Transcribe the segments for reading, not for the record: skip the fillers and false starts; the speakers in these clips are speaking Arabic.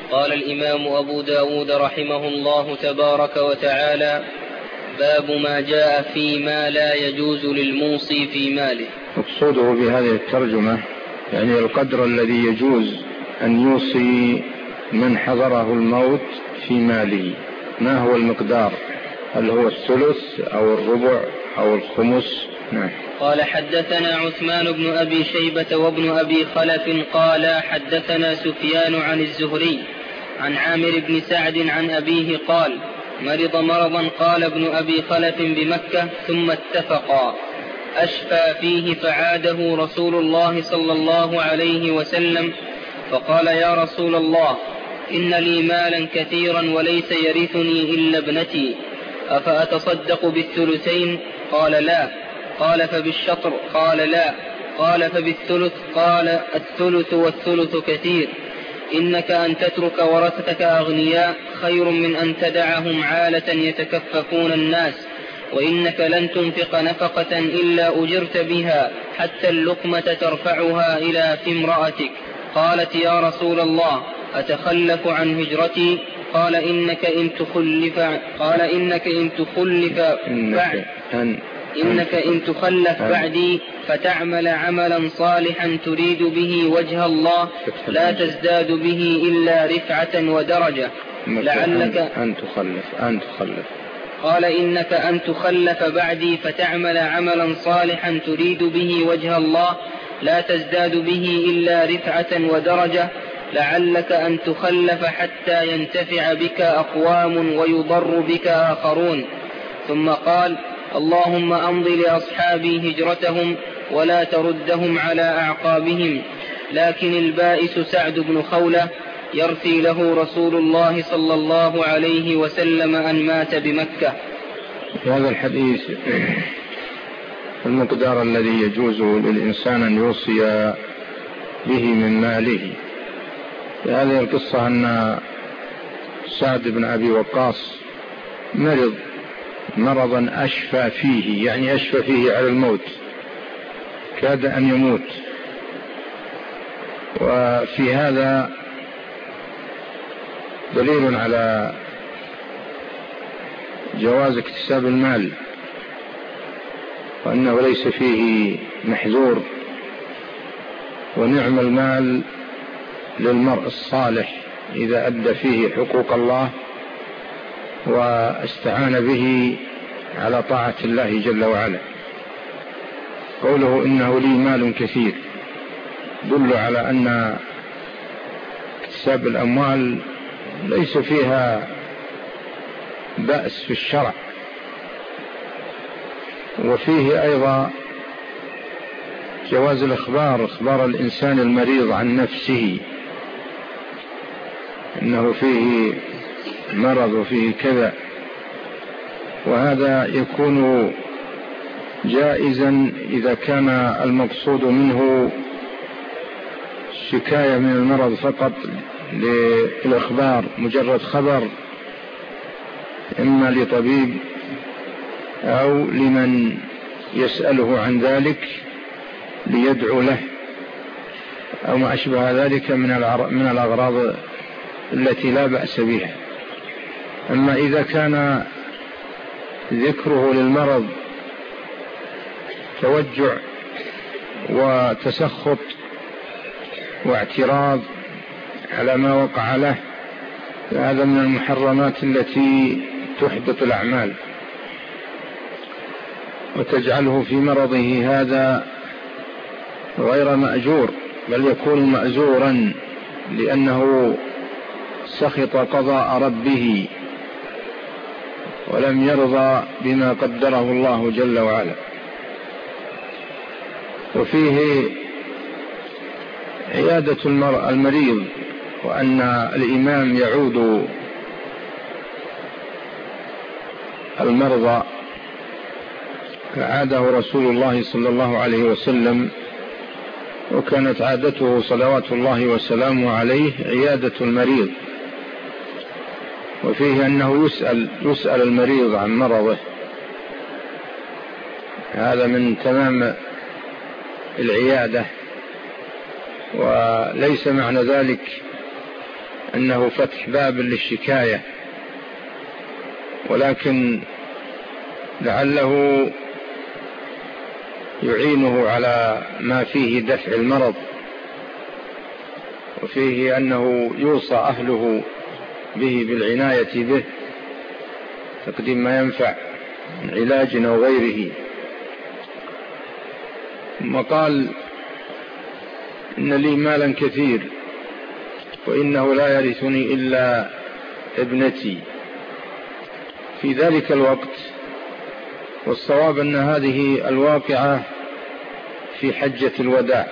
قال الإمام أبو داود رحمه الله تبارك وتعالى: باب ما جاء فيما لا يجوز للموصي في ماله. مقصوده بهذه الترجمة يعني القدر الذي يجوز أن يوصي من حضره الموت في ماله، ما هو المقدار؟ هل هو الثلث أو الربع أو الخمس؟ نعم. قال: حدثنا عثمان بن أبي شيبة وابن أبي خلف قال: حدثنا سفيان عن الزهري عن عامر بن سعد عن أبيه قال: مرض مرضا قال ابن أبي خلف بمكة ثم اتفقا أشفى فيه فعاده رسول الله صلى الله عليه وسلم فقال: يا رسول الله، إن لي مالا كثيرا وليس يرثني إلا ابنتي، أفأتصدق بالثلثين؟ قال: لا. قال: فبالشطر؟ قال: لا. قال: فبالثلث؟ قال: الثلث والثلث كثير، إنك أن تترك ورثتك أغنياء خير من أن تدعهم عالة يتكففون الناس، وإنك لن تنفق نفقة إلا أجرت بها حتى اللقمة ترفعها إلى في امرأتك. قالت: يا رسول الله، أتخلف عن هجرتي؟ قال: إنك إن تخلف بعدي فتعمل عملا صالحا تريد به وجه الله لا تزداد به إلا رفعة ودرجة لعلك أن تخلف. قال: إنك أن تخلف بعدي فتعمل عملا صالحا تريد به وجه الله لا تزداد به إلا رفعة ودرجة لعلك أن تخلف حتى ينتفع بك أقوام ويضر بك آخرون. ثم قال: اللهم أمض لأصحابي هجرتهم ولا تردهم على أعقابهم. لكن البائس سعد بن خولة يرثي له رسول الله صلى الله عليه وسلم أن مات بمكة. في هذا الحديث المقدار الذي يجوز للإنسان أن يوصي به من ماله. في هذه القصة أن سعد بن أبي وقاص مرض مرضا أشفى فيه، يعني أشفى فيه على الموت، كاد أن يموت. وفي هذا دليل على جواز اكتساب المال، وأنه ليس فيه محذور، ونعم المال للمرء الصالح إذا أدى فيه حقوق الله واستعان به على طاعة الله جل وعلا. قوله إنه لي مال كثير يدل على أن اكتساب الأموال ليس فيها بأس في الشرع. وفيه أيضا جواز إخبار الإنسان المريض عن نفسه إنه فيه مرض وفيه كذا، وهذا يكون جائزا إذا كان المقصود منه شكاية من المرض فقط للإخبار، مجرد خبر إما لطبيب أو لمن يسأله عن ذلك ليدعو له أو ما أشبه ذلك من الأغراض التي لا بأس بها. أما إذا كان ذكره للمرض توجع وتسخط واعتراض على ما وقع له، فهذا من المحرمات التي تحبط الأعمال وتجعله في مرضه هذا غير مأجور، بل يكون مأزورا لأنه سخط قضاء ربه ولم يرضى بما قدره الله جل وعلا. وفيه عيادة المريض، وأن الإمام يعود المرضى، فعاده رسول الله صلى الله عليه وسلم، وكانت عادته صلوات الله وسلامه عليه عيادة المريض. وفيه أنه يسأل المريض عن مرضه، هذا من تمام العيادة. وليس معنى ذلك أنه فتح باب للشكاية، ولكن لعله يعينه على ما فيه دفع المرض، وفيه أنه يوصى أهله به بالعناية به، تقديم ما ينفع من علاج أو غيره. ثم قال: إن لي مالا كثير وإنه لا يرثني إلا ابنتي. في ذلك الوقت، والصواب أن هذه الواقعة في حجة الوداع،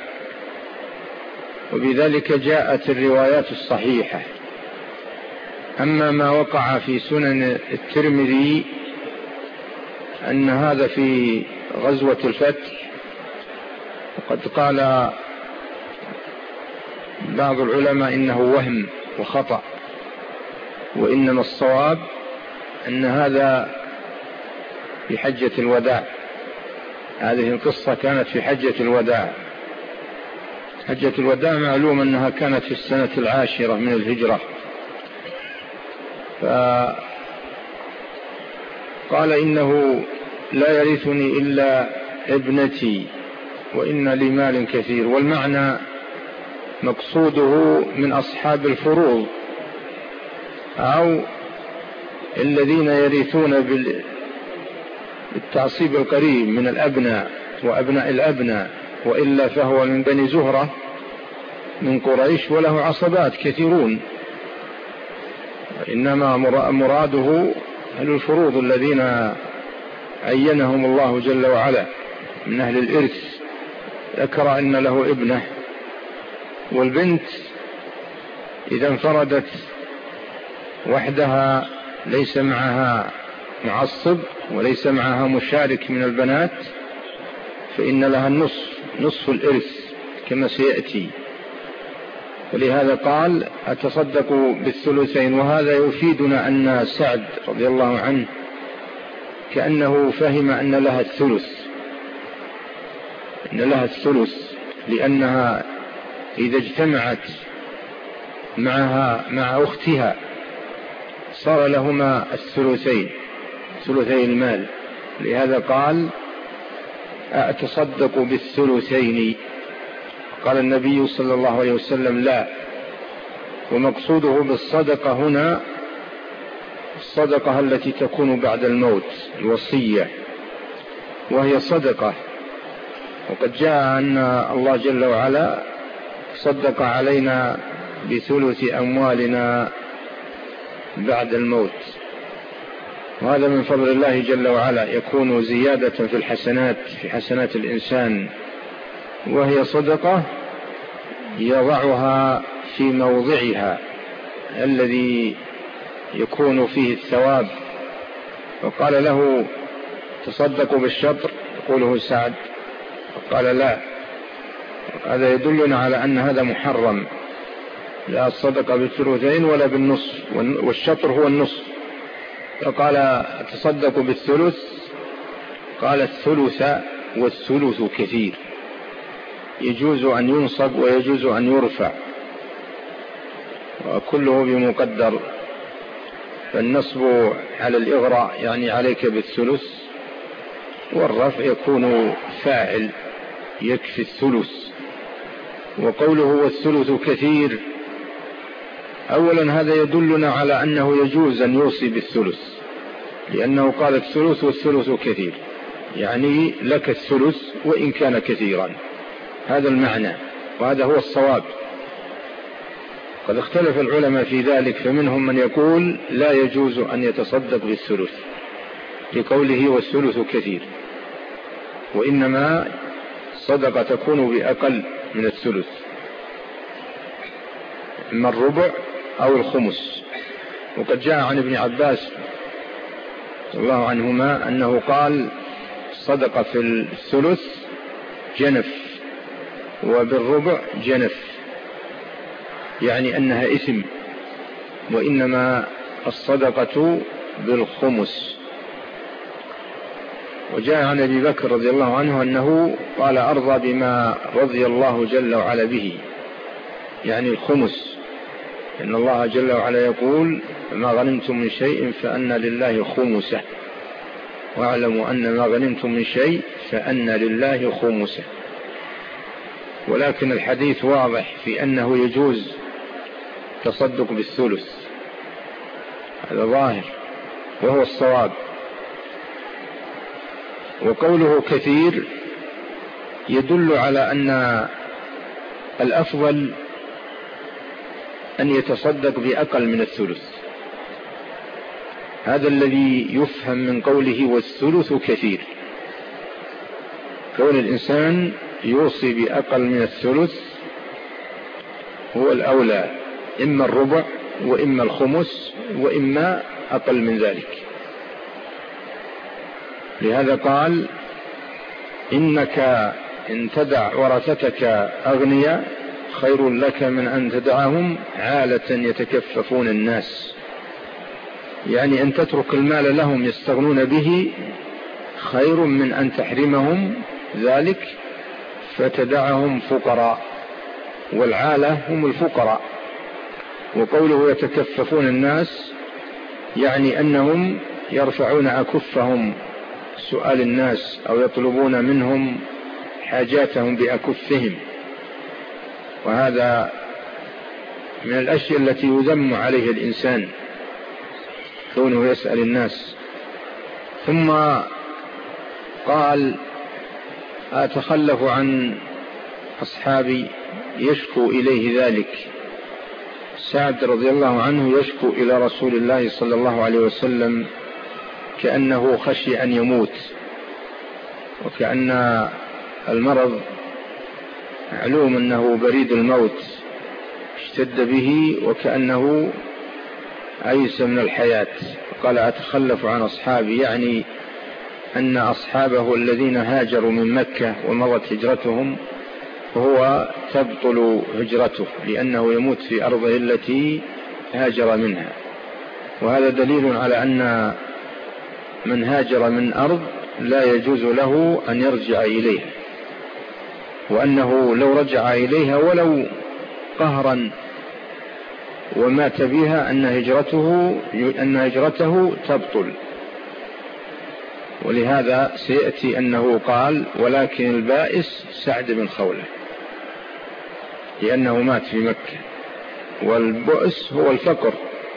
وبذلك جاءت الروايات الصحيحة. أما ما وقع في سنن الترمذي أن هذا في غزوة الفتح، وقد قال بعض العلماء إنه وهم وخطأ، وإنما الصواب أن هذا في حجة الوداع. هذه القصة كانت في حجة الوداع. حجة الوداع معلوم أنها كانت في السنة 10 من الهجرة. فقال: إنه لا يرثني إلا ابنتي وإن لي مال كثير. والمعنى مقصوده من أصحاب الفروض أو الذين يرثون بالتعصيب القريب من الأبناء وأبناء الأبناء، وإلا فهو من بني زهرة من قريش وله عصبات كثيرون، إنما مراده أهل الفروض الذين عينهم الله جل وعلا من أهل الإرث. ذكر أن له ابنة، والبنت إذا انفردت وحدها ليس معها معصب وليس معها مشارك من البنات فإن لها نصف الإرث كما سيأتي. ولهذا قال: أتصدق بالثلثين. وهذا يفيدنا أن سعد رضي الله عنه كأنه فهم أن لها الثلث، لأنها إذا اجتمعت مع أختها صار لهما ثلثي المال. لهذا قال: أتصدق بالثلثين. قال النبي صلى الله عليه وسلم: لا. ومقصوده بالصدقة هنا الصدقة التي تكون بعد الموت، الوصية، وهي صدقة. وقد جاء أن الله جل وعلا صدق علينا بثلث أموالنا بعد الموت، وهذا من فضل الله جل وعلا، يكون زيادة في حسنات الإنسان، وهي صدقة يضعها في موضعها الذي يكون فيه الثواب. وقال له: تصدقوا بالشطر، يقوله سعد، قال: لا. هذا يدلنا على أن هذا محرم، لا الصدقة بالثلثين ولا بالنصف، والشطر هو النصف. فقال: تصدقوا بالثلث. قال: الثلث والثلث كثير، يجوز أن ينصب ويجوز أن يرفع، وكله بمقدر. فالنصب على الإغراء يعني عليك بالثلث، والرفع يكون فاعل يكفي الثلث. وقوله والثلث كثير، أولا هذا يدلنا على أنه يجوز أن يوصي بالثلث، لأنه قال الثلث والثلث كثير، يعني لك الثلث وإن كان كثيرا. هذا المعنى، وهذا هو الصواب. قد اختلف العلماء في ذلك، فمنهم من يقول لا يجوز أن يتصدق بالثلث لقوله والثلث كثير، وإنما الصدقة تكون بأقل من الثلث، إما الربع أو الخمس. وقد جاء عن ابن عباس رضي الله عنهما أنه قال: الصدقة في الثلث جنف، وبالربع جنف، يعني أنها إثم، وإنما الصدقة بالخمس. وجاء عن أبي بكر رضي الله عنه أنه قال: أرضى بما رضي الله جل وعلا به، يعني الخمس. إن الله جل وعلا يقول ما غنمتم من شيء فأن لله خمسه، واعلموا أن ما غنمتم من شيء فأن لله خمسه. ولكن الحديث واضح في أنه يجوز تصدق بالثلث، هذا ظاهر وهو الصواب. وقوله كثير يدل على أن الأفضل أن يتصدق بأقل من الثلث، هذا الذي يفهم من قوله والثلث كثير. كون الإنسان يوصي بأقل من الثلث هو الأولى، إما الربع وإما الخمس وإما أقل من ذلك. لهذا قال إنك إن تدع ورثتك أغنياء خير لك من أن تدعهم عالة يتكففون الناس، يعني أن تترك المال لهم يستغنون به خير من أن تحرمهم ذلك فتدعهم فقراء، والعالة هم الفقراء. وقوله يتكففون الناس يعني أنهم يرفعون أكفهم سؤال الناس أو يطلبون منهم حاجاتهم بأكفهم، وهذا من الأشياء التي يذم عليه الإنسان كونه يسأل الناس. ثم قال أتخلف عن أصحابي يشكو إليه ذلك. سعد رضي الله عنه يشكو إلى رسول الله صلى الله عليه وسلم كأنه خشي أن يموت، وكأن المرض معلوم أنه بريد الموت اشتد به وكأنه عيس من الحياة. قال أتخلف عن أصحابي، يعني أن أصحابه الذين هاجروا من مكة ومضت هجرتهم وهو تبطل هجرته لأنه يموت في أرضه التي هاجر منها. وهذا دليل على أن من هاجر من أرض لا يجوز له أن يرجع إليها، وأنه لو رجع إليها ولو قهرا ومات بها أن هجرته تبطل. ولهذا سيأتي أنه قال ولكن البائس سعد بن خولة لأنه مات في مكة، والبؤس هو الفقر،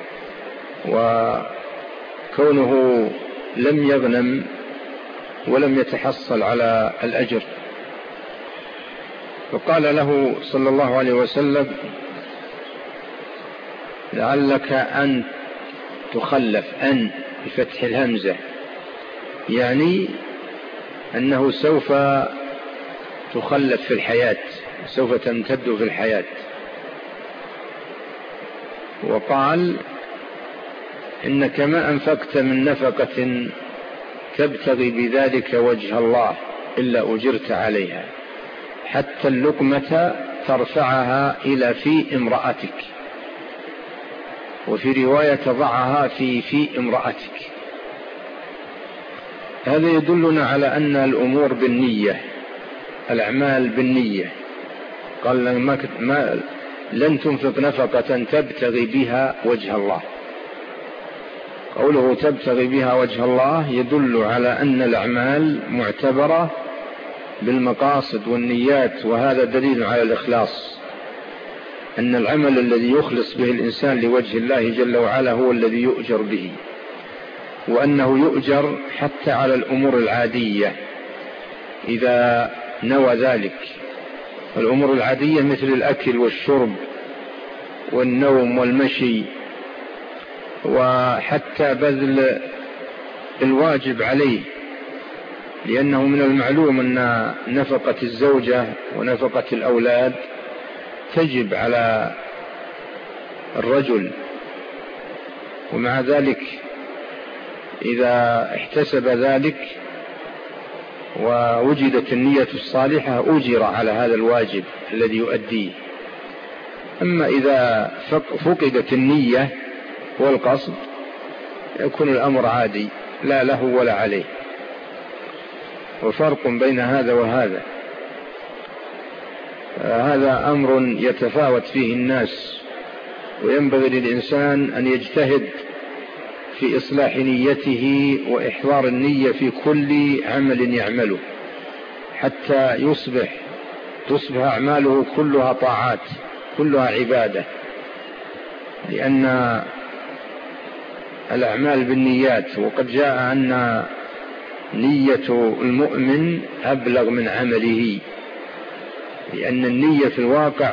وكونه لم يغنم ولم يتحصل على الأجر. فقال له صلى الله عليه وسلم لعلك أن تخلف، أن بفتح الهمزة، يعني أنه سوف تخلف في الحياة، سوف تمتد في الحياة. وقال إنك ما أنفقت من نفقة تبتغي بذلك وجه الله إلا أجرت عليها، حتى اللقمة ترفعها إلى في امرأتك، وفي رواية تضعها في امرأتك. هذا يدلنا على أن الأمور بالنية، الأعمال بالنية. قال لن تنفق نفقة تبتغي بها وجه الله. قوله تبتغي بها وجه الله يدل على أن الأعمال معتبرة بالمقاصد والنيات، وهذا دليل على الإخلاص، أن العمل الذي يخلص به الإنسان لوجه الله جل وعلا هو الذي يؤجر به، وأنه يؤجر حتى على الأمور العادية إذا نوى ذلك. الأمور العادية مثل الأكل والشرب والنوم والمشي، وحتى بذل الواجب عليه، لأنه من المعلوم أن نفقة الزوجة ونفقة الأولاد تجب على الرجل. ومع ذلك إذا احتسب ذلك ووجدت النية الصالحة أجر على هذا الواجب الذي يؤديه. أما إذا فقدت النية والقصد يكون الأمر عادي لا له ولا عليه. وفرق بين هذا وهذا، هذا أمر يتفاوت فيه الناس وينبغي للإنسان أن يجتهد في إصلاح نيته وإحضار النية في كل عمل يعمله حتى تصبح أعماله كلها طاعات، كلها عبادة، لأن الأعمال بالنيات، وقد جاء أن نية المؤمن أبلغ من عمله، لأن النية في الواقع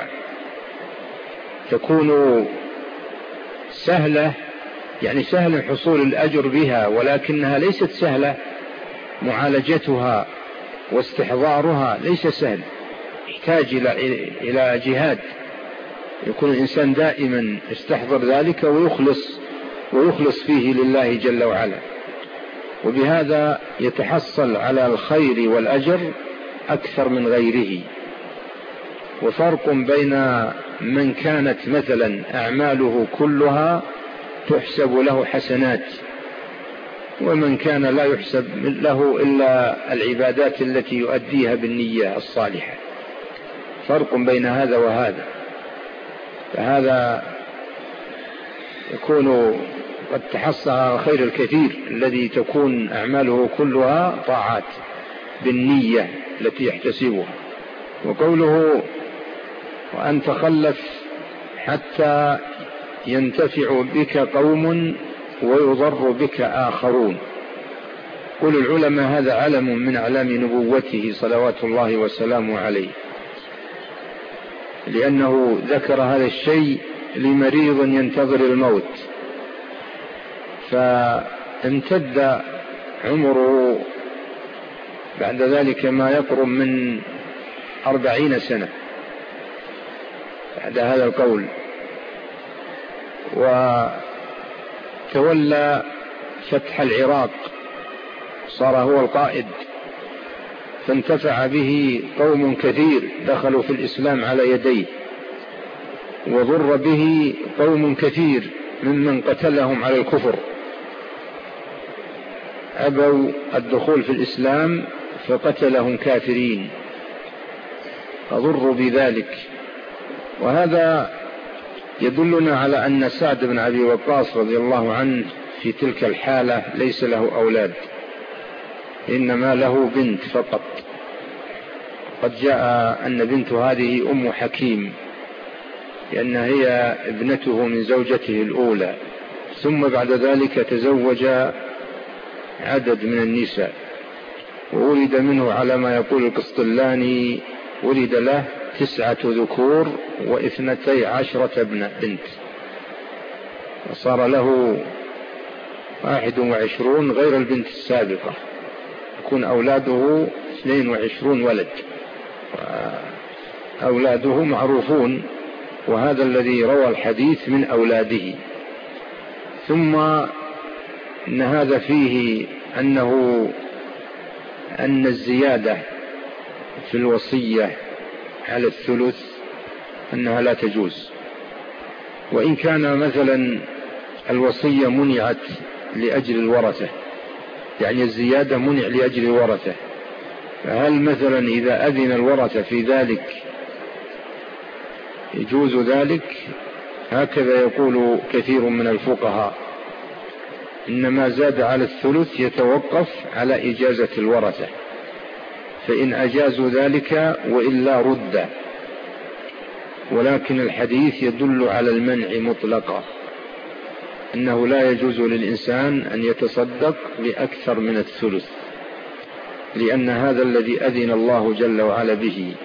تكون سهلة، يعني سهل حصول الأجر بها، ولكنها ليست سهلة معالجتها واستحضارها، ليس سهل، يحتاج إلى جهاد، يكون الإنسان دائما يستحضر ذلك ويخلص فيه لله جل وعلا، وبهذا يتحصل على الخير والأجر أكثر من غيره. وفرق بين من كانت مثلا أعماله كلها تحسب له حسنات، ومن كان لا يحسب له إلا العبادات التي يؤديها بالنية الصالحة، فرق بين هذا وهذا. فهذا يكون قد تحصل على الخير الكثير الذي تكون أعماله كلها طاعات بالنية التي يحتسبها. وقوله وأن تخلف حتى ينتفع بك قوم ويضر بك آخرون، قل العلماء هذا علم من أعلام نبوته صلوات الله وسلامه عليه، لأنه ذكر هذا الشيء لمريض ينتظر الموت، فامتد عمره بعد ذلك ما يقرب من 40 سنة بعد هذا القول، وتولى فتح العراق، صار هو القائد، فانتفع به قوم كثير دخلوا في الإسلام على يديه، وضر به قوم كثير ممن قتلهم على الكفر، أبوا الدخول في الإسلام فقتلهم كافرين، فضروا بذلك. وهذا يدلنا على أن سعد بن أبي وقاص رضي الله عنه في تلك الحالة ليس له أولاد، إنما له بنت فقط. قد جاء أن بنت هذه أم حكيم، لأن هي ابنته من زوجته الأولى، ثم بعد ذلك تزوج عدد من النساء، وولد منه على ما يقول القسطلاني ولد له 9 ذكور و12 بنت، وصار له 21 غير البنت السابقة، يكون أولاده 22 ولد، أولاده معروفون، وهذا الذي روى الحديث من أولاده. ثم إن هذا فيه أن الزيادة في الوصية على الثلث أنها لا تجوز، وإن كان مثلا الوصية منعت لأجل الورثة، يعني الزيادة منع لأجل الورثة، فهل مثلا إذا أذن الورثة في ذلك يجوز ذلك؟ هكذا يقول كثير من الفقهاء، إنما زاد على الثلث يتوقف على إجازة الورثة، فإن أجازوا ذلك وإلا رد، ولكن الحديث يدل على المنع مطلقا، أنه لا يجوز للإنسان أن يتصدق بأكثر من الثلث، لأن هذا الذي أذن الله جل وعلا به،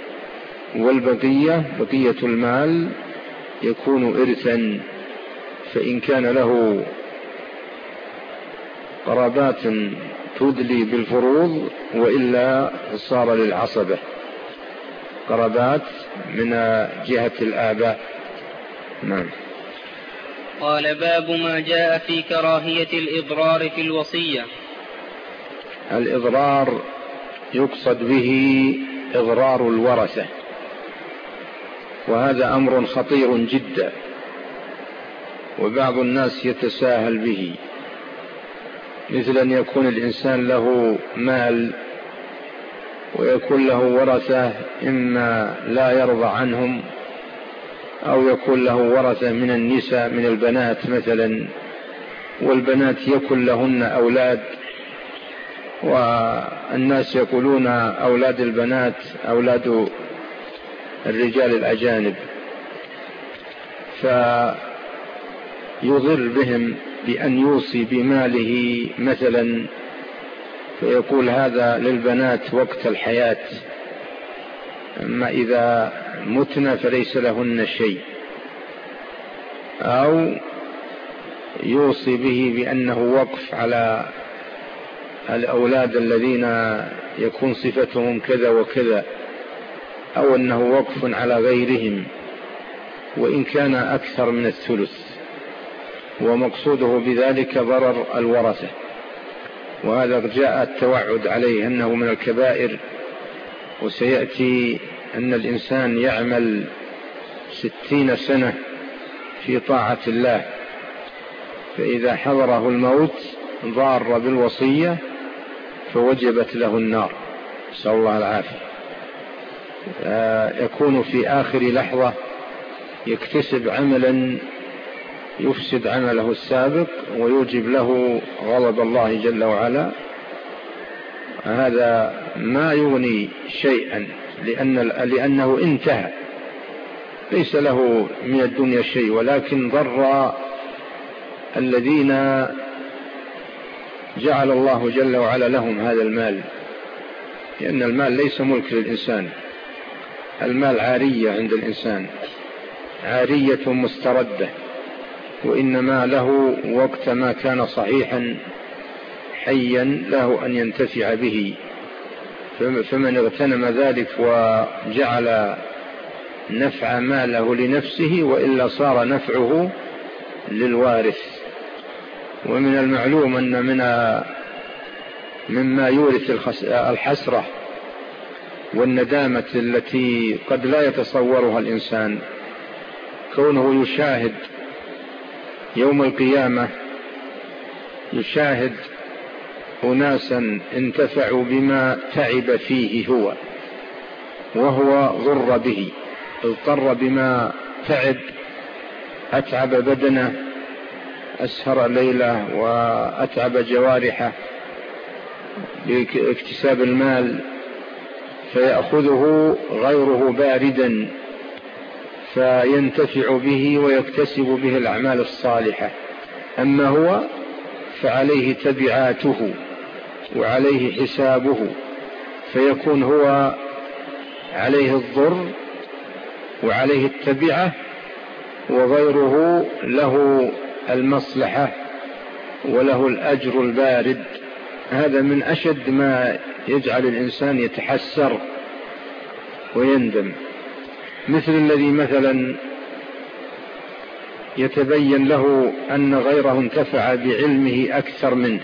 بقية المال يكون إرثا، فإن كان له قرابات تدلي بالفروض وإلا صار للعصبة، قرابات من جهة الآباء. نعم. قال باب ما جاء في كراهية الإضرار في الوصية. الإضرار يقصد به إضرار الورثة، وهذا أمر خطير جدا، وبعض الناس يتساهل به، مثل أن يكون الإنسان له مال ويكون له ورثة إما لا يرضى عنهم أو يكون له ورثة من النساء من البنات مثلا، والبنات يكن لهن أولاد، والناس يقولون أولاد البنات أولاد الرجال الأجانب، فيضر بهم بأن يوصي بماله مثلا، فيقول هذا للبنات وقت الحياة، أما إذا متن فليس لهن شيء، أو يوصي به بأنه وقف على الأولاد الذين يكون صفتهم كذا وكذا، أو أنه وقف على غيرهم وإن كان أكثر من الثلث، ومقصوده بذلك ضرر الورثة. وهذا جاء التوعد عليه أنه من الكبائر، وسيأتي أن الإنسان يعمل 60 سنة في طاعة الله، فإذا حضره الموت ضار بالوصية فوجبت له النار، نسأل الله العافية. يكون في آخر لحظة يكتسب عملا يفسد عمله السابق ويوجب له غضب الله جل وعلا. هذا ما يغني شيئا، لأنه انتهى، ليس له من الدنيا شيء، ولكن ضر الذين جعل الله جل وعلا لهم هذا المال، لأن المال ليس ملك للإنسان، المال عارية عند الإنسان، عارية مستردة، وإنما له وقت ما كان صحيحا حيا له أن ينتفع به، فمن اغتنم ذلك وجعل نفع ماله لنفسه، وإلا صار نفعه للوارث. ومن المعلوم أن مما يورث الحسرة والندامة التي قد لا يتصورها الإنسان كونه يشاهد يوم القيامة، يشاهد أناسا انتفعوا بما تعب فيه هو، وهو ضر به، اضطر بما تعب، أتعب بدنه، أسهر ليلة وأتعب جوارحه باكتساب المال، فيأخذه غيره باردا فينتفع به ويكتسب به الأعمال الصالحة، أما هو فعليه تبعاته وعليه حسابه، فيكون هو عليه الضر وعليه التبعة، وغيره له المصلحة وله الأجر البارد. هذا من أشد ما يجعل الإنسان يتحسر ويندم، مثل الذي مثلا يتبين له أن غيره انتفع بعلمه أكثر منه،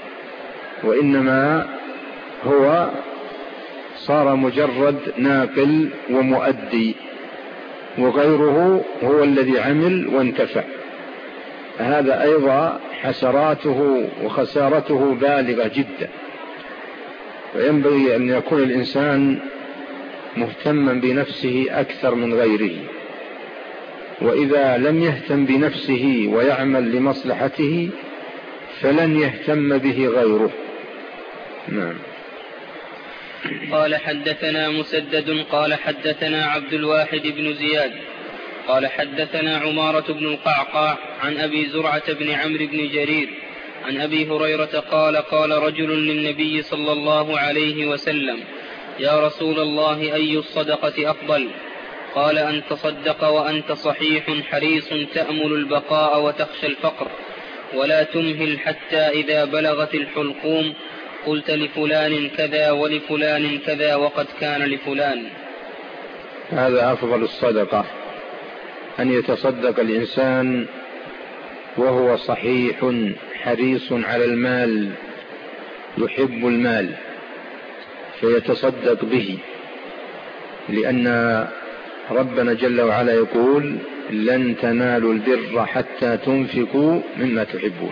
وإنما هو صار مجرد ناقل ومؤدي، وغيره هو الذي عمل وانتفع. هذا أيضا حسراته وخسارته بالغة جدا، وينبغي أن يكون الإنسان مهتما بنفسه أكثر من غيره، وإذا لم يهتم بنفسه ويعمل لمصلحته فلن يهتم به غيره. نعم. قال حدثنا مسدد قال حدثنا عبد الواحد بن زياد قال حدثنا عمارة بن القعقاع عن أبي زرعة بن عمرو بن جرير عن أبي هريرة قال قال رجل للنبي صلى الله عليه وسلم: يا رسول الله، أي الصدقة أفضل؟ قال: أن تصدق وأنت صحيح حريص تأمل البقاء وتخشى الفقر، ولا تمهل حتى إذا بلغت الحلقوم قلت لفلان كذا ولفلان كذا وقد كان لفلان. هذا أفضل الصدقة، أن يتصدق الإنسان وهو صحيح حريص على المال، يحب المال فيتصدق به، لأن ربنا جل وعلا يقول: لن تنالوا البر حتى تنفقوا مما تحبون.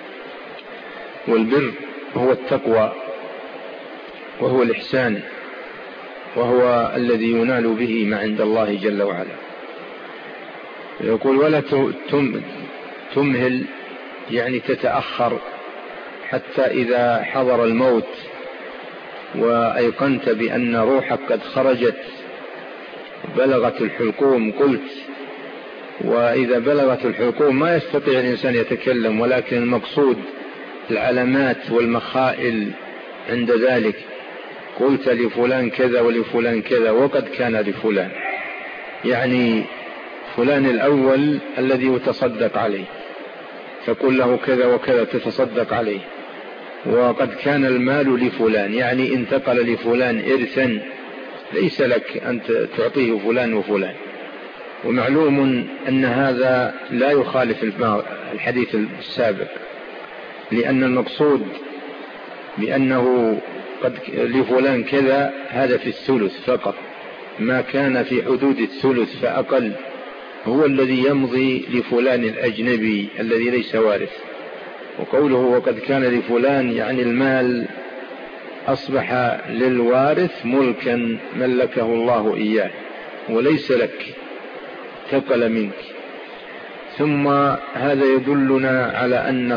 والبر هو التقوى وهو الإحسان، وهو الذي ينال به ما عند الله جل وعلا. يقول ولا تمهل يعني تتأخر حتى إذا حضر الموت وأيقنت بأن روحك قد خرجت بلغت الحلقوم قلت. وإذا بلغت الحلقوم ما يستطيع الإنسان يتكلم، ولكن المقصود العلامات والمخائل عند ذلك. قلت لفلان كذا ولفلان كذا وقد كان لفلان، يعني فلان الأول الذي يتصدق عليه تقول له كذا وكذا تتصدق عليه، وقد كان المال لفلان يعني انتقل لفلان إرثا ليس لك أن تعطيه فلان وفلان. ومعلوم أن هذا لا يخالف الحديث السابق، لأن المقصود بأنه قد لفلان كذا هذا في الثلث فقط، ما كان في حدود الثلث فأقل هو الذي يمضي لفلان الأجنبي الذي ليس وارث. وقوله وقد كان لفلان يعني المال أصبح للوارث ملكا ملكه الله إياه وليس لك، انتقل منك. ثم هذا يدلنا على أن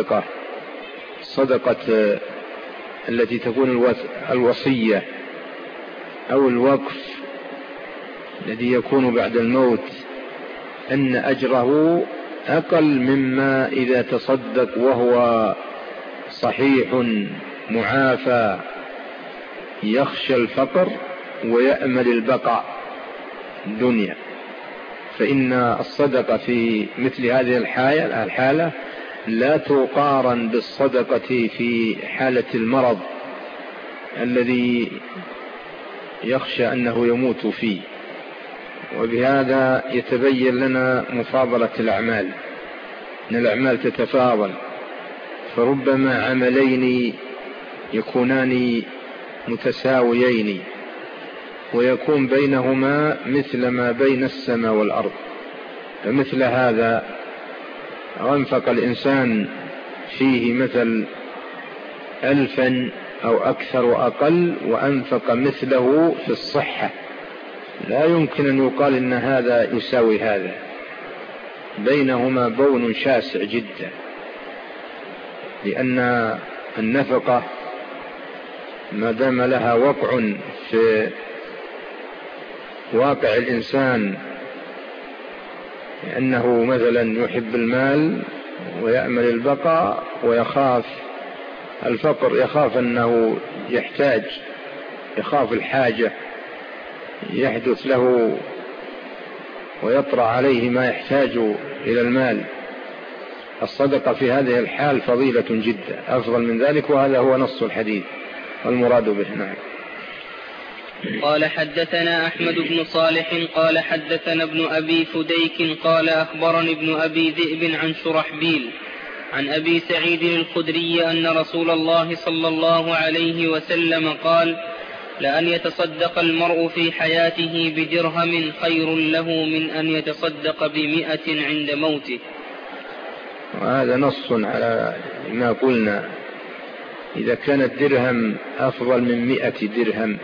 الصدقة التي تكون الوصية أو الوقف الذي يكون بعد الموت أن أجره أقل مما إذا تصدق وهو صحيح معافى يخشى الفقر ويأمل البقاء الدنيا. فإن الصدقة في مثل هذه الحالة لا تقارن بالصدقة في حالة المرض الذي يخشى أنه يموت فيه. وبهذا يتبين لنا مفاضلة الأعمال، أن الأعمال تتفاضل، فربما عملين يكونان متساويين ويكون بينهما مثل ما بين السماء والأرض. فمثل هذا أنفق الإنسان فيه مثل 1000 أو أكثر وأقل وأنفق مثله في الصحة، لا يمكن أن يقال إن هذا يساوي هذا، بينهما بون شاسع جدا. لأن النفقة ما دام لها وقع في واقع الإنسان، لأنه مثلا يحب المال ويأمل البقاء ويخاف الفقر، يخاف أنه يحتاج، يخاف الحاجة يحدث له ويطرأ عليه ما يحتاج إلى المال. الصدقة في هذه الحال فضيلة جدا أفضل من ذلك، وهذا هو نص الحديث والمراد به. نعم. قال حدثنا أحمد بن صالح قال حدثنا ابن أبي فديك قال أخبرني ابن أبي ذئب عن شرحبيل عن أبي سعيد الخدري أن رسول الله صلى الله عليه وسلم قال: لأن يتصدق المرء في حياته بدرهم خير له من أن يتصدق ب100 عند موته. وهذا نص على ما قلنا، إذا كان الدرهم أفضل من 100 درهم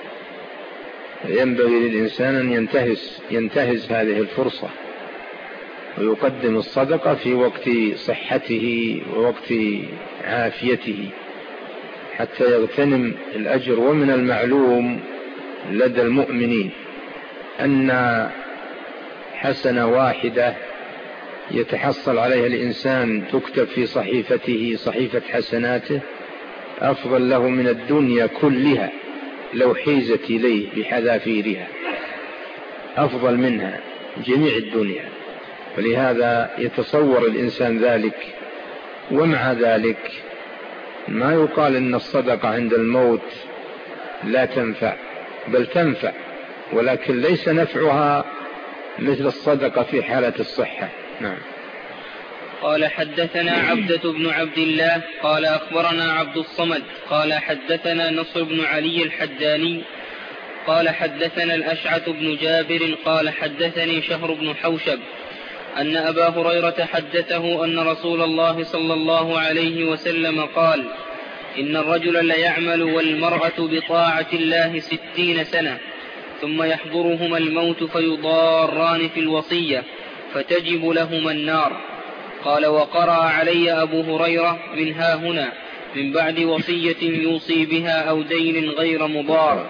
ينبغي للإنسان أن ينتهز هذه الفرصة ويقدم الصدقة في وقت صحته ووقت عافيته حتى يغتنم الأجر. ومن المعلوم لدى المؤمنين أن حسنة واحدة يتحصل عليها الإنسان تكتب في صحيفته صحيفة حسناته أفضل له من الدنيا كلها لو حيزت إليه بحذافيرها، أفضل منها جميع الدنيا. ولهذا يتصور الإنسان ذلك. ومع ذلك ما يقال إن الصدقة عند الموت لا تنفع، بل تنفع، ولكن ليس نفعها مثل الصدقة في حالة الصحة. نعم. قال حدثنا عبدة بن عبد الله قال أخبرنا عبد الصمد قال حدثنا نصر بن علي الحداني قال حدثنا الأشعث بن جابر قال حدثني شهر بن حوشب أن أبا هريرة حدثه أن رسول الله صلى الله عليه وسلم قال: إن الرجل ليعمل والمرأة بطاعة الله 60 سنة ثم يحضرهما الموت فيضاران في الوصية فتجب لهما النار. قال: وقرأ علي أبو هريرة من ها هنا من بعد وصية يوصي بها أو دين غير مضار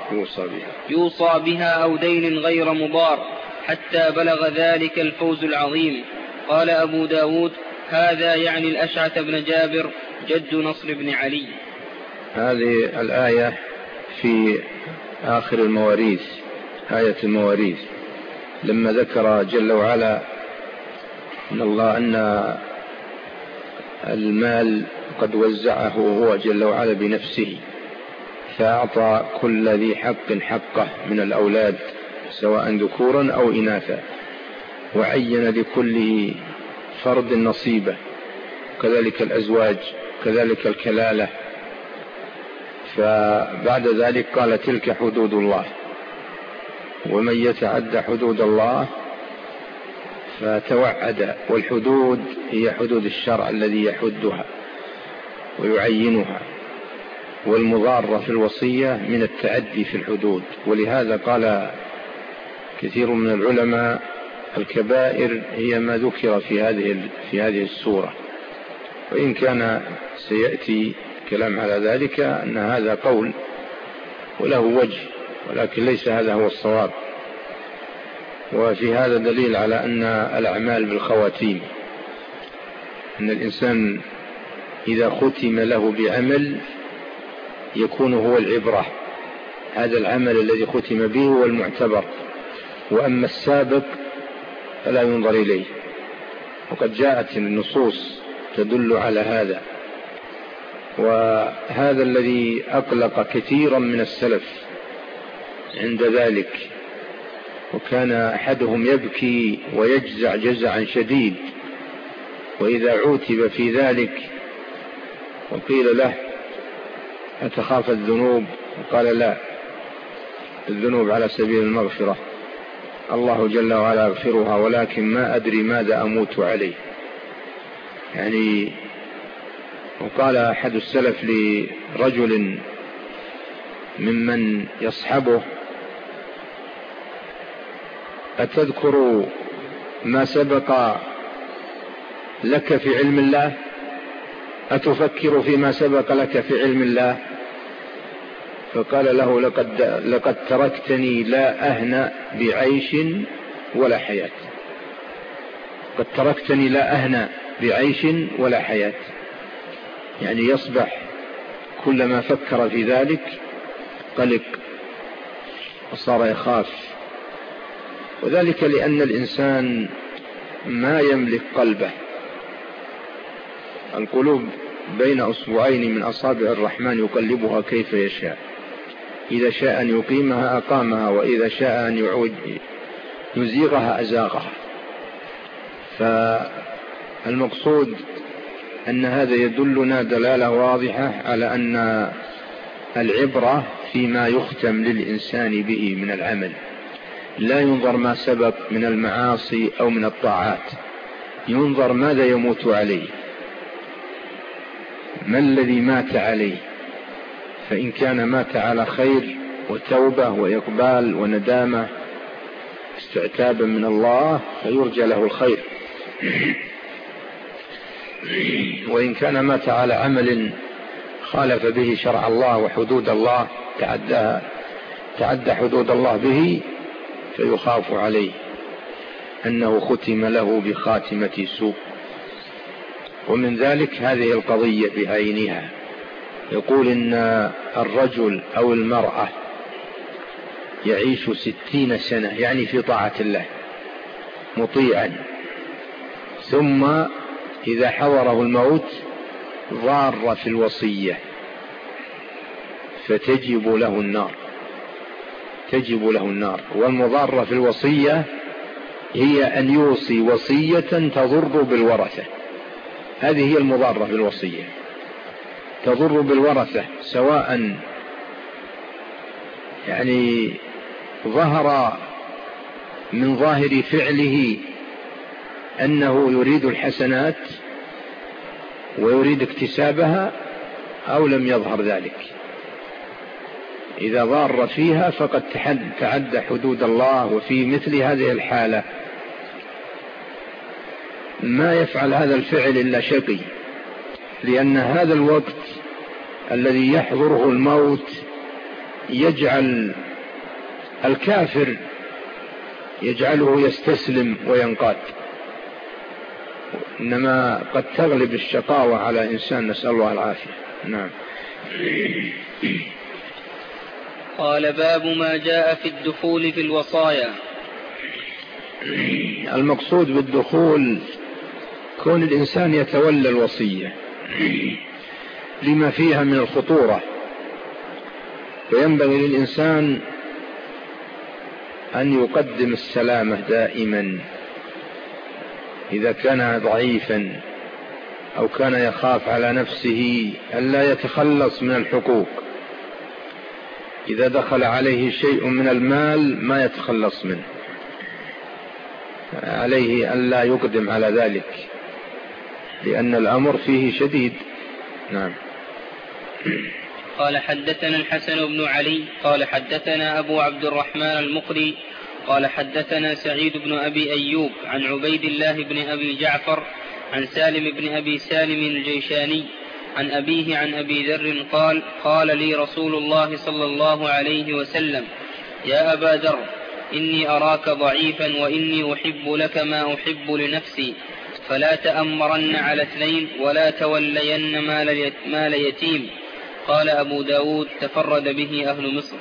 حتى بلغ ذلك الفوز العظيم. قال أبو داود: هذا يعني الأشعث بن جابر جد نصر بن علي. هذه الآية في آخر المواريث، آية المواريث، لما ذكر جل وعلا إن الله أن المال قد وزعه هو جل وعلا بنفسه، فأعطى كل ذي حق حقه من الأولاد سواء ذكورا أو إناثا، وعين لكل فرد نصيبه، كذلك الأزواج، كذلك الكلالة. فبعد ذلك قال: تلك حدود الله، ومن يتعدى حدود الله فتوعد. والحدود هي حدود الشرع الذي يحدها ويعينها، والمضارة في الوصية من التعدي في الحدود. ولهذا قال كثير من العلماء: الكبائر هي ما ذكر في هذه السورة، وإن كان سيأتي كلام على ذلك أن هذا قول وله وجه، ولكن ليس هذا هو الصواب. وفي هذا دليل على أن الأعمال بالخواتيم، أن الإنسان إذا ختم له بعمل يكون هو العبرة، هذا العمل الذي ختم به هو المعتبر، وأما السابق فلا ينظر إليه. وقد جاءت النصوص تدل على هذا، وهذا الذي أقلق كثيرا من السلف عند ذلك. وكان أحدهم يبكي ويجزع جزعا شديد، وإذا عوتب في ذلك وقيل له: أتخاف الذنوب؟ قال: لا، الذنوب على سبيل المغفرة، الله جل وعلا يغفرها، ولكن ما أدري ماذا أموت عليه. يعني وقال أحد السلف لرجل ممن يصحبه: أتذكر ما سبق لك في علم الله؟ أتفكر فيما سبق لك في علم الله؟ فقال له: لقد تركتني لا أهنأ بعيش ولا حياة. قد تركتني لا أهنأ بعيش ولا حياة، يعني يصبح كلما فكر في ذلك قلق وصار يخاف. وذلك لأن الإنسان ما يملك قلبه. القلوب بين أصبعين من أصابع الرحمن يقلبها كيف يشاء، إذا شاء أن يقيمها أقامها، وإذا شاء أن يزيغها أزاغها. فالمقصود أن هذا يدلنا دلالة واضحة على أن العبرة فيما يختم للإنسان به من العمل، لا ينظر ما سبق من المعاصي أو من الطاعات، ينظر ماذا يموت عليه، ما الذي مات عليه. فإن كان مات على خير وتوبة وإقبال وندامة استعتابا من الله فيرجى له الخير، وإن كان مات على عمل خالف به شرع الله وحدود الله، تعدى حدود الله به، فيخاف عليه أنه ختم له بخاتمة سوء. ومن ذلك هذه القضية بعينها. يقول إن الرجل أو المرأة يعيش 60 سنة، يعني في طاعة الله مطيعا، ثم إذا حضره الموت ضار في الوصية فتجب له النار، تجب له النار. والمضارة في الوصية هي أن يوصي وصية تضر بالورثة، هذه هي المضارة في الوصية، تضر بالورثة، سواء يعني ظهر من ظاهر فعله أنه يريد الحسنات ويريد اكتسابها، أو لم يظهر ذلك. إذا ضار فيها فقد تعدى حدود الله. وفي مثل هذه الحالة ما يفعل هذا الفعل إلا شقي، لأن هذا الوقت الذي يحضره الموت يجعل الكافر يجعله يستسلم وينقاد، إنما قد تغلب الشقاوة على إنسان، نسأل الله العافية. نعم. قال باب ما جاء في الدخول في الوصايا. المقصود بالدخول كون الإنسان يتولى الوصية لما فيها من الخطورة، وينبغي للإنسان أن يقدم السلامة دائما إذا كان ضعيفا أو كان يخاف على نفسه ألا يتخلص من الحقوق. إذا دخل عليه شيء من المال ما يتخلص منه، عليه ألا يقدم على ذلك لأن الأمر فيه شديد. نعم. قال حدثنا الحسن بن علي قال حدثنا أبو عبد الرحمن المقري قال حدثنا سعيد بن أبي أيوب عن عبيد الله بن أبي جعفر عن سالم بن أبي سالم الجيشاني عن أبيه عن أبي ذر قال قال لي رسول الله صلى الله عليه وسلم يا أبا ذر إني أراك ضعيفا وإني أحب لك ما أحب لنفسي، فلا تأمرن على اثنين ولا تولين مال يتيم. قال أبو داود تفرد به أهل مصر.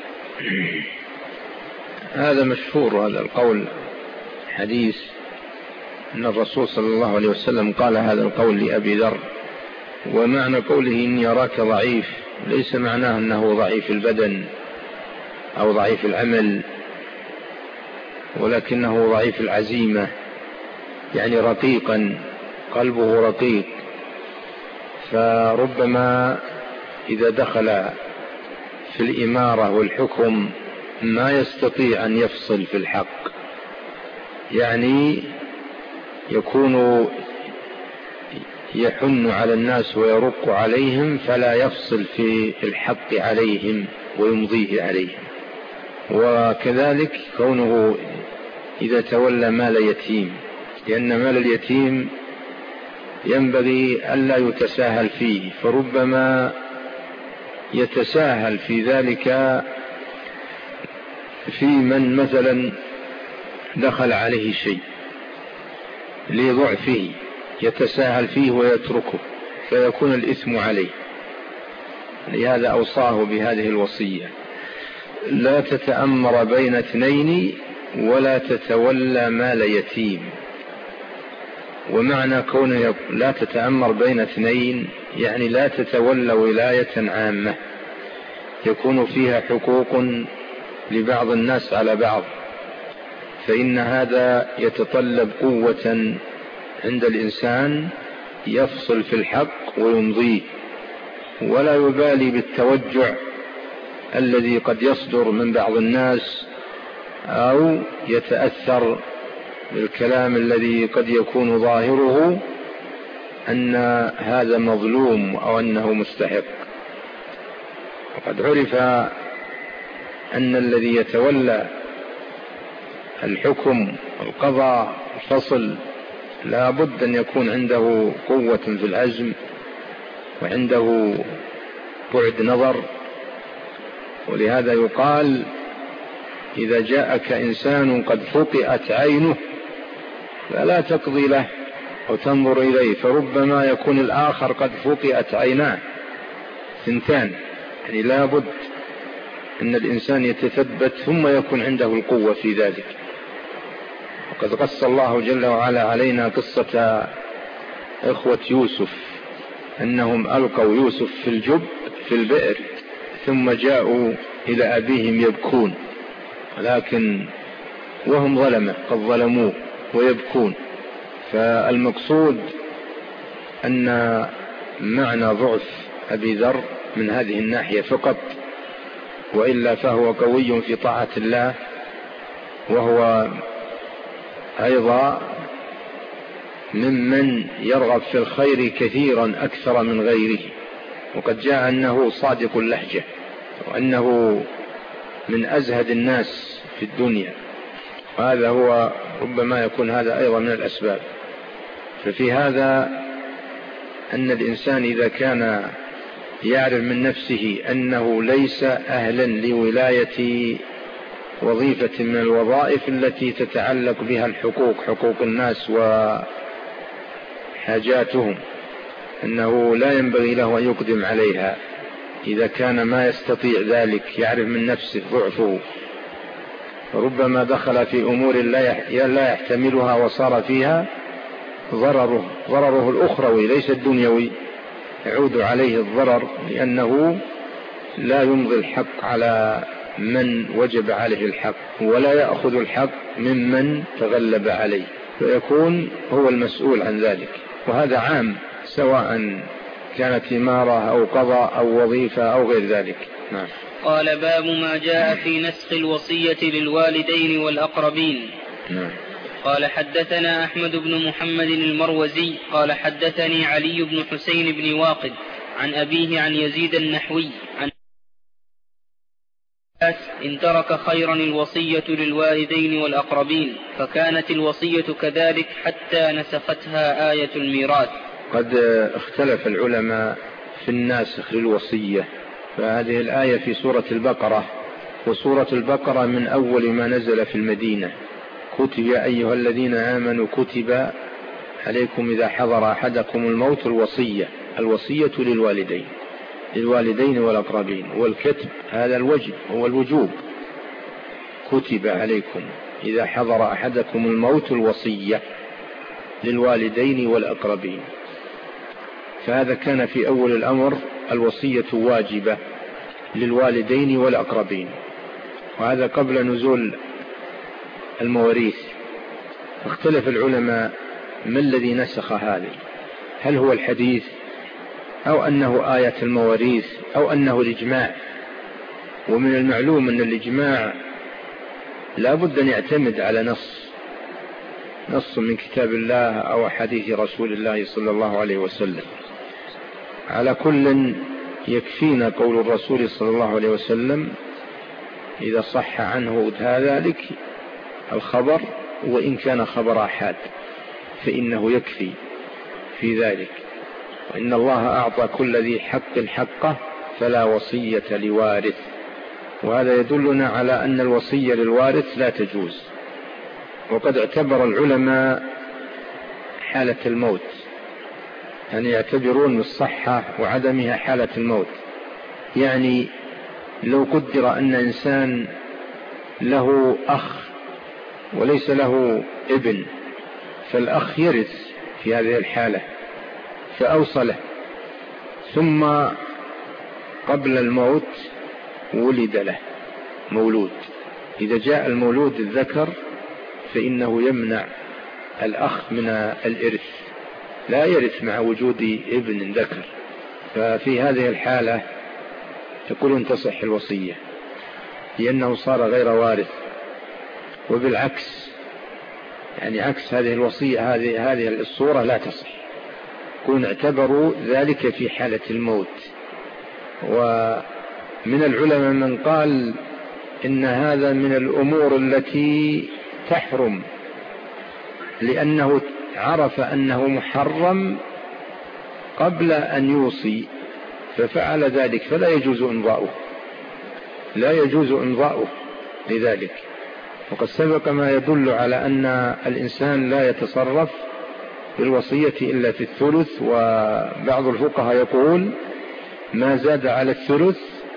هذا مشهور هذا القول، حديث أن الرسول صلى الله عليه وسلم قال هذا القول لأبي ذر، ومعنى قوله إني أراك ضعيف ليس معناه أنه ضعيف البدن أو ضعيف العمل، ولكنه ضعيف العزيمة، يعني رقيقا، قلبه رقيق، فربما إذا دخل في الإمارة والحكم ما يستطيع أن يفصل في الحق، يعني يكون يحن على الناس ويرق عليهم فلا يفصل في الحق عليهم ويمضيه عليهم. وكذلك كونه إذا تولى مال يتيم، لأن مال اليتيم ينبغي ألا يتساهل فيه، فربما يتساهل في ذلك في من مثلا دخل عليه شيء لضعفه يتساهل فيه ويتركه فيكون الإثم عليه. لهذا أوصاه بهذه الوصية: لا تتأمر بين اثنين ولا تتولى مال يتيم. ومعنى كونه لا تتأمر بين اثنين يعني لا تتولى ولاية عامة يكون فيها حقوق لبعض الناس على بعض، فإن هذا يتطلب قوة عند الإنسان يفصل في الحق ويمضيه، ولا يبالي بالتوجع الذي قد يصدر من بعض الناس أو يتأثر بالكلام الذي قد يكون ظاهره أن هذا مظلوم أو أنه مستحق. وقد عرف أن الذي يتولى الحكم القضاء الفصل لا بد أن يكون عنده قوة في العزم وعنده بعد نظر. ولهذا يقال: إذا جاءك إنسان قد فقئت عينه فلا تقضي له أو تنظر إليه، فربما يكون الآخر قد فقئت عيناه، ثنتان، يعني لا بد أن الإنسان يتثبت ثم يكون عنده القوة في ذلك. وقد قص الله جل وعلا علينا قصة إخوة يوسف أنهم ألقوا يوسف في الجب في البئر ثم جاءوا إلى أبيهم يبكون، ولكن وهم ظلمة قد ظلموه ويبكون. فالمقصود أن معنى ضعف أبي ذر من هذه الناحية فقط، وإلا فهو قوي في طاعة الله، وهو أيضا ممن يرغب في الخير كثيرا أكثر من غيره. وقد جاء أنه صادق اللهجة وأنه من أزهد الناس في الدنيا، وهذا هو ربما يكون هذا أيضا من الأسباب. ففي هذا أن الإنسان إذا كان يعرف من نفسه أنه ليس أهلا لولاية وظيفة من الوظائف التي تتعلق بها الحقوق، حقوق الناس وحاجاتهم، أنه لا ينبغي له أن يقدم عليها إذا كان ما يستطيع ذلك، يعرف من نفسه ضعفه، ربما دخل في أمور لا يحتملها وصار فيها ضرره الأخروي ليس الدنيوي، يعود عليه الضرر لأنه لا يمضي الحق على من وجب عليه الحق، ولا يأخذ الحق ممن تغلب عليه، فيكون هو المسؤول عن ذلك. وهذا عام سواء كانت إمارة أو قضاء أو وظيفة أو غير ذلك. نعم. قال: باب ما جاء في نسخ الوصية للوالدين والأقربين. نعم. قال: حدثنا أحمد بن محمد المروزي قال: حدثني علي بن حسين بن واقد عن أبيه عن يزيد النحوي عن إن ترك خيرا الوصية للوالدين والأقربين، فكانت الوصية كذلك حتى نسختها آية الميراث. قد اختلف العلماء في الناسخ للوصية، فهذه الآية في سورة البقرة، وسورة البقرة من أول ما نزل في المدينة: كتب يا أيها الذين آمنوا كتب عليكم إذا حضر أحدكم الموت الوصية للوالدين والأقربين، والكتب هذا الوجب هو الوجوب، كتب عليكم إذا حضر أحدكم الموت الوصية للوالدين والأقربين، فهذا كان في أول الأمر الوصية واجبة للوالدين والأقربين، وهذا قبل نزول المواريث. فاختلف العلماء ما الذي نسخ هذه، هل هو الحديث أو أنه آية المواريث أو أنه الإجماع. ومن المعلوم أن الإجماع لا بد أن يعتمد على نص من كتاب الله أو حديث رسول الله صلى الله عليه وسلم. على كل يكفينا قول الرسول صلى الله عليه وسلم إذا صح عنه ذلك الخبر، وإن كان خبر أحد فإنه يكفي في ذلك. وإن الله أعطى كل ذي حق حقه فلا وصية لوارث، وهذا يدلنا على أن الوصية للوارث لا تجوز. وقد اعتبر العلماء حالة الموت، يعني يعتبرون الصحة وعدمها حالة الموت. يعني لو قدر أن إنسان له أخ وليس له ابن، فالأخ يرث في هذه الحالة، فأوصله، ثم قبل الموت ولد له مولود، إذا جاء المولود الذكر فإنه يمنع الأخ من الإرث، لا يرث مع وجود ابن ذكر، ففي هذه الحالة يقولون تصح الوصية لأنه صار غير وارث. وبالعكس، يعني عكس هذه الوصية، هذه الصورة لا تصح، يكون اعتبروا ذلك في حالة الموت. ومن العلماء من قال إن هذا من الأمور التي تحرم، لأنه عرف أنه محرم قبل أن يوصي ففعل ذلك، فلا يجوز إمضاؤه لذلك. وقد سبق ما يدل على أن الإنسان لا يتصرف بالوصية إلا في الثلث، وبعض الفقهاء يقول ما زاد على الثلث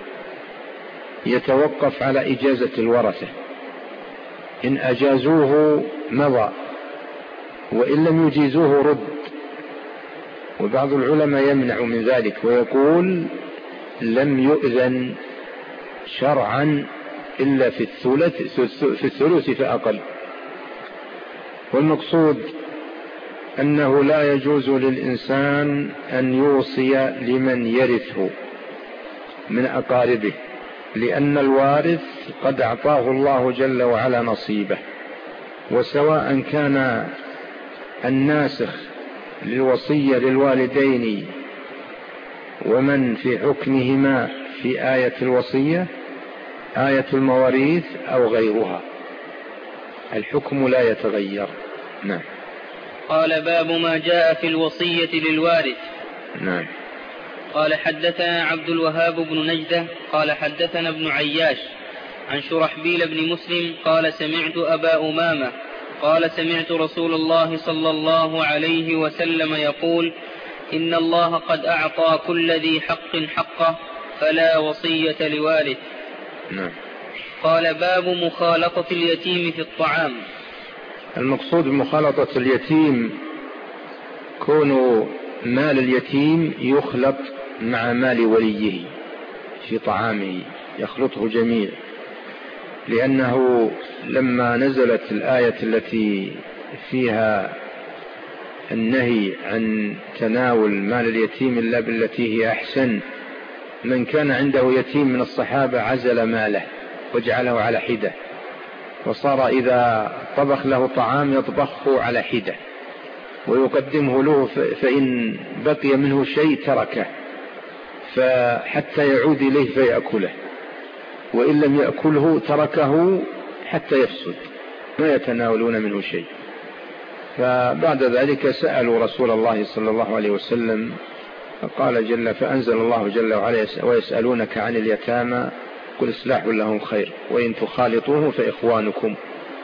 يتوقف على إجازة الورثة، إن أجازوه مضى، وإن لم يجيزوه رد. وبعض العلماء يمنع من ذلك ويقول لم يؤذن شرعا إلا في الثلث فأقل. والمقصود أنه لا يجوز للإنسان أن يوصي لمن يرثه من أقاربه، لأن الوارث قد أعطاه الله جل وعلا نصيبه. وسواء كان الناسخ للوصية للوالدين ومن في حكمهما في آية الوصية آية المواريث أو غيرها، الحكم لا يتغير. نعم. قال باب ما جاء في الوصية للوارث. نعم. قال حدثنا عبد الوهاب بن نجدة قال حدثنا ابن عياش عن شرحبيل بن مسلم قال سمعت أبا أمامة قال سمعت رسول الله صلى الله عليه وسلم يقول إن الله قد أعطى كل ذي حق حقه فلا وصية لوارث. نعم. قال باب مخالطة اليتيم في الطعام. المقصود بمخالطة اليتيم كون مال اليتيم يخلط مع مال وليه في طعامه، يخلطه جميع، لأنه لما نزلت الآية التي فيها النهي عن تناول مال اليتيم إلا بالتي هي أحسن، من كان عنده يتيم من الصحابة عزل ماله وجعله على حدة، وصار إذا طبخ له طعام يطبخه على حدة ويقدمه له، فإن بقي منه شيء تركه فحتى يعود إليه فيأكله، وإن لم يأكله تركه حتى يفسد، ما يتناولون منه شيء. فبعد ذلك سألوا رسول الله صلى الله عليه وسلم فقال فأنزل الله جل وعلا ويسألونك عن اليتامى قل إصلاح لهم خير وإن تخالطوهم فإخوانكم،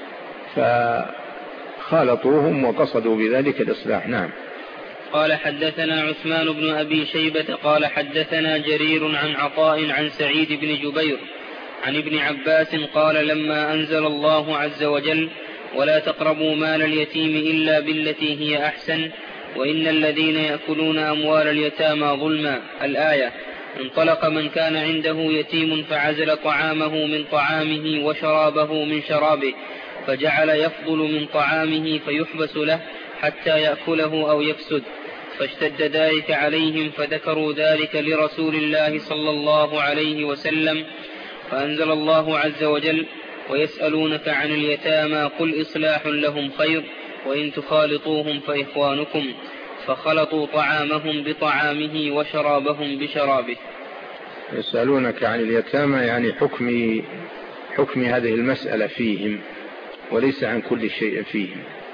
فخالطوهم وقصدوا بذلك الإصلاح. نعم. قال حدثنا عثمان بن أبي شيبة قال حدثنا جرير عن عطاء عن سعيد بن جبير عن ابن عباس قال لما أنزل الله عز وجل ولا تقربوا مال اليتيم إلا بالتي هي أحسن وإن الذين يأكلون أموال اليتامى ظلما الآية، انطلق من كان عنده يتيم فعزل طعامه من طعامه وشرابه من شرابه فجعل يفضل من طعامه فيحبس له حتى يأكله أو يفسد، فاشتد ذلك عليهم فذكروا ذلك لرسول الله صلى الله عليه وسلم، فأنزل الله عز وجل ويسألونك عن اليتامى قل إصلاح لهم خير وإن تخالطوهم فإخوانكم، فخلطوا طعامهم بطعامه وشرابهم بشرابه. يسألونك عن اليتامى يعني حكم هذه المسألة فيهم وليس عن كل شيء فيهم،